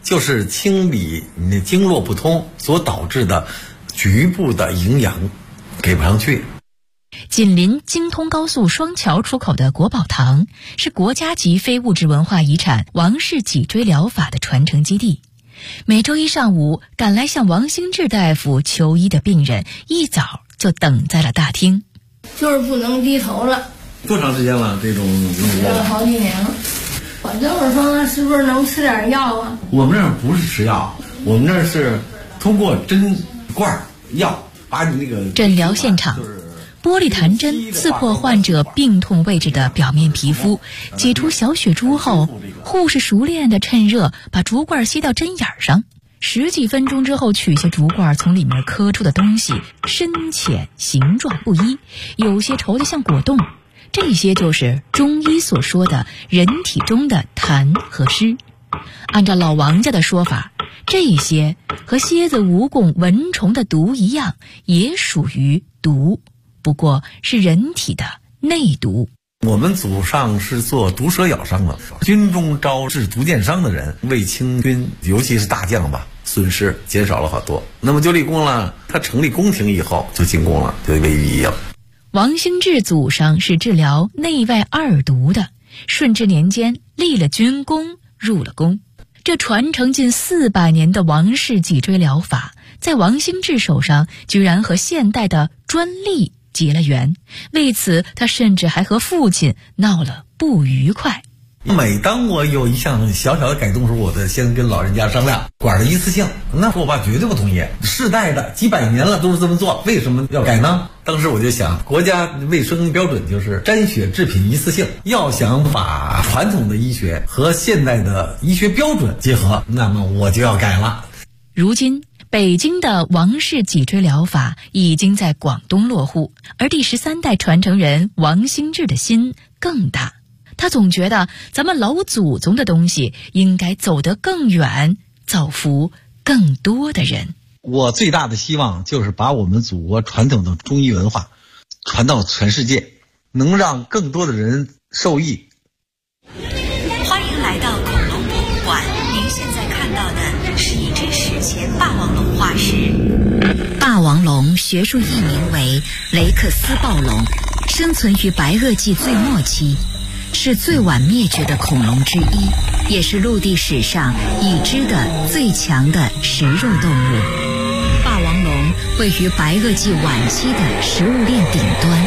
就是清理你的经络不通所导致的局部的营养给不上去。 紧邻京通高速双桥出口的国宝堂是国家级非物质文化遗产王氏脊椎疗法的传承基地。每周一上午，赶来向王兴志大夫求医的病人一早就等在了大厅。 就是不能低头了。 多长时间了？这种吃了好几年了。我就是说，是不是能吃点药啊？ 我们这儿不是吃药，我们这儿是通过针管药把你那个诊疗现场。玻璃弹针刺破患者病痛位置的表面皮肤，解除小血珠后，护士熟练地趁热把竹罐吸到针眼上。10几分钟之后，取下竹罐，从里面磕出的东西深浅形状不一，有些稠得像果冻。这些就是中医所说的人体中的痰和湿。按照老王家的说法，这些和蝎子、蜈蚣、蚊虫的毒一样，也属于毒，不过是人体的内毒。 我们祖上是做毒蛇咬伤的，军中招致毒箭伤的人，为清军尤其是大将吧，损失减少了好多。那么就立功了，他成立宫廷以后就进宫了，就为御医了。 王兴志祖上是治疗内外二毒的，顺治年间立了军功，入了宫。这传承近400年的王氏脊椎疗法，在王兴志手上居然和现代的专利结了缘，为此他甚至还和父亲闹了不愉快。 每当我有一项小小的改动时，我得先跟老人家商量，管的一次性。那我爸绝对不同意，世代的几百年了都是这么做，为什么要改呢？当时我就想，国家卫生标准就是沾血制品一次性，要想把传统的医学和现代的医学标准结合，那么我就要改了。 如今北京的王氏脊椎疗法已经在广东落户，而第13代传承人王兴志的心更大。他总觉得咱们老祖宗的东西应该走得更远，造福更多的人。 我最大的希望就是把我们祖国传统的中医文化传到全世界，能让更多的人受益。 欢迎来到恐龙博物馆，您现在看到的是一只史前霸王龙化石。霸王龙学术译名为雷克斯暴龙，生存于白垩纪最末期，是最晚灭绝的恐龙之一，也是陆地史上已知的最强的食肉动物。霸王龙位于白垩纪晚期的食物链顶端。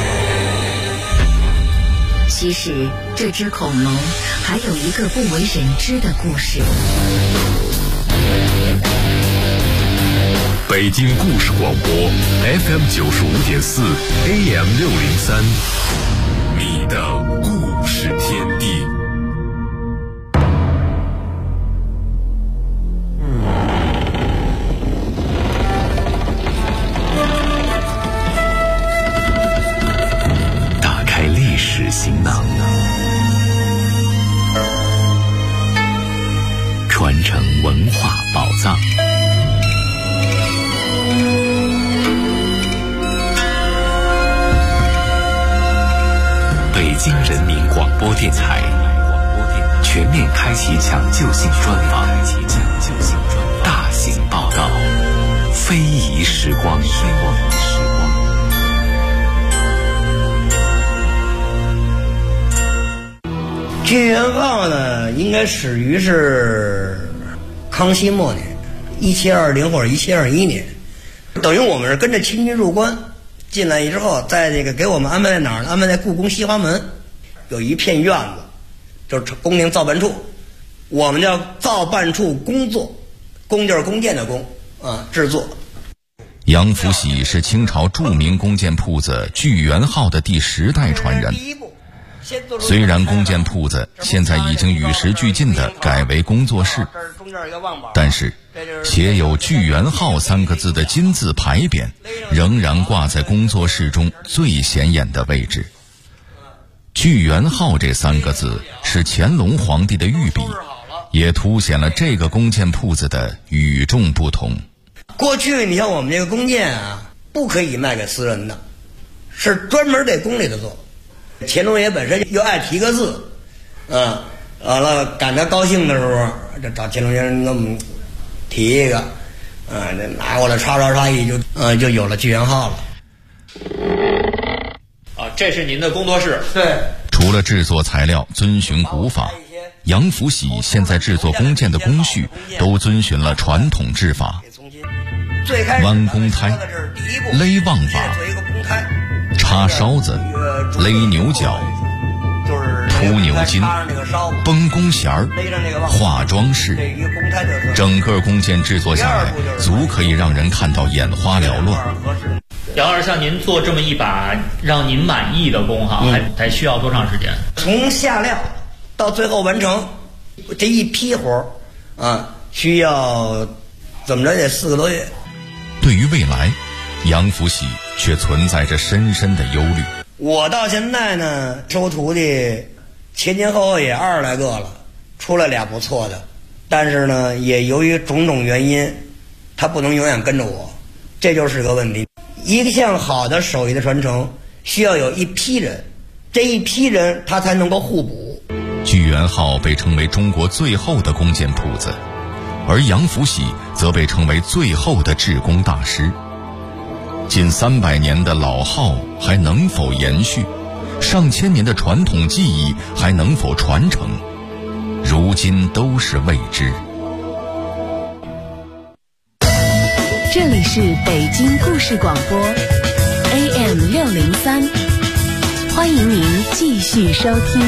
其实，这只恐龙还有一个不为人知的故事。 北京故事广播 FM 95.4 AM 603，你的故事天地。 打开历史行囊，传承文化宝藏。北京人民广播电台全面开启抢救性专访，大型报道，非遗时光。 聚源号呢，应该始于是康熙末年，1720或者1721年，等于我们是跟着清军入关。进来之后，在这个给我们安排在哪儿呢？安排在故宫西华门，有一片院子，就是宫廷造办处，我们叫造办处工作，工就是弓箭的弓啊，制作。 杨福喜是清朝著名弓箭铺子聚源号的第10代传人。虽然弓箭铺子现在已经与时俱进地改为工作室，但是写有聚源号3个字的金字牌匾仍然挂在工作室中最显眼的位置。聚源号这3个字是乾隆皇帝的御笔，也凸显了这个弓箭铺子的与众不同。 过去你像我们这个弓箭啊，不可以卖给私人的，是专门给宫里的做。乾隆爷本身又爱提个字， 完了赶他高兴的时候，就找乾隆先生给我们提一个，这拿过来刷一就有了聚源号了。 这是您的工作室。 对。 除了制作材料遵循古法，杨福喜现在制作弓箭的工序都遵循了传统制法，弯弓胎、勒望把、插烧子、勒牛角、铺牛筋、绷弓弦儿、画装饰，整个弓箭制作下来，足可以让人看到眼花缭乱。 杨老师，像您做这么一把让您满意的弓哈，还需要多长时间？ 从下料到最后完成这一批活需要怎么着也4个多月。 对于未来，杨福喜却存在着深深的忧虑。 我到现在呢，收徒弟前后也20来个了，出来俩不错的，但是呢，也由于种种原因，他不能永远跟着我，这就是个问题。一项好的手艺的传承，需要有一批人，这一批人他才能够互补。 聚源号被称为中国最后的弓箭铺子，而杨福喜则被称为最后的制弓大师。近300年的老号还能否延续？上千年的传统技艺还能否传承？如今都是未知。 这里是北京故事广播 AM603，欢迎您继续收听。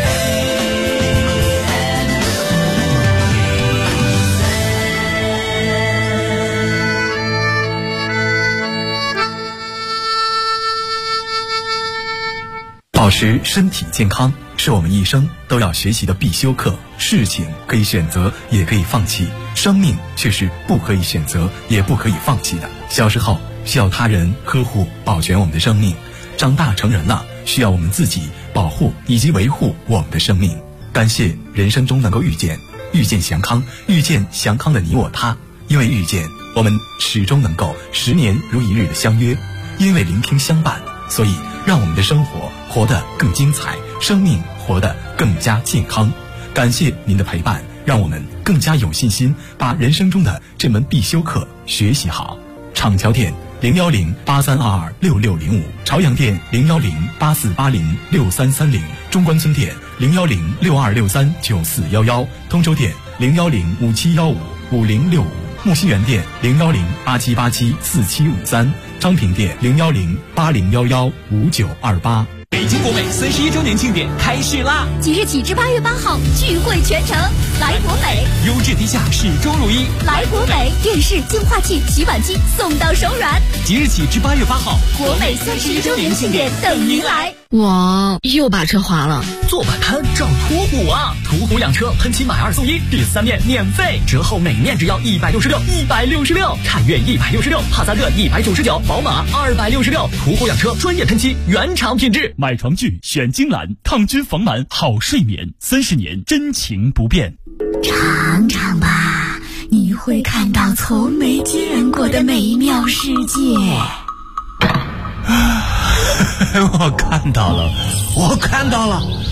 保持身体健康是我们一生都要学习的必修课。事情可以选择，也可以放弃，生命却是不可以选择，也不可以放弃的。小时候需要他人呵护保全我们的生命，长大成人了需要我们自己保护以及维护我们的生命。感谢人生中能够遇见祥康，遇见祥康的你我他。因为遇见，我们始终能够10年如一日的相约；因为聆听相伴，所以让我们的生活活得更精彩，生命活得更加健康。感谢您的陪伴，让我们更加有信心把人生中的这门必修课学习好。厂桥店010-8322-6605，朝阳店010-8480-6330，中关村店010-6263-9411，通州店010-5715-5065，木樨园店010-8787-4753，昌平店010-8011-5928。 北京国美31周年庆典开市啦！ 即日起至8月8号，聚会全城，来国美， 优质低价，始终如一。 来国美，电视、净化器、洗碗机送到手软。 即日起至8月8号， 国美31周年庆典等您来。 我又把车划了， 做摆摊找途虎啊！途虎养车，喷漆买2送1，第3面免费，折后每面只要166，凯越166，帕萨特199，宝马266。途虎养车专业喷漆，原厂品质。 买床具选金兰，抗菌防螨好睡眠，30年真情不变。 尝尝吧，你会看到从没见过的美妙世界。 我看到了，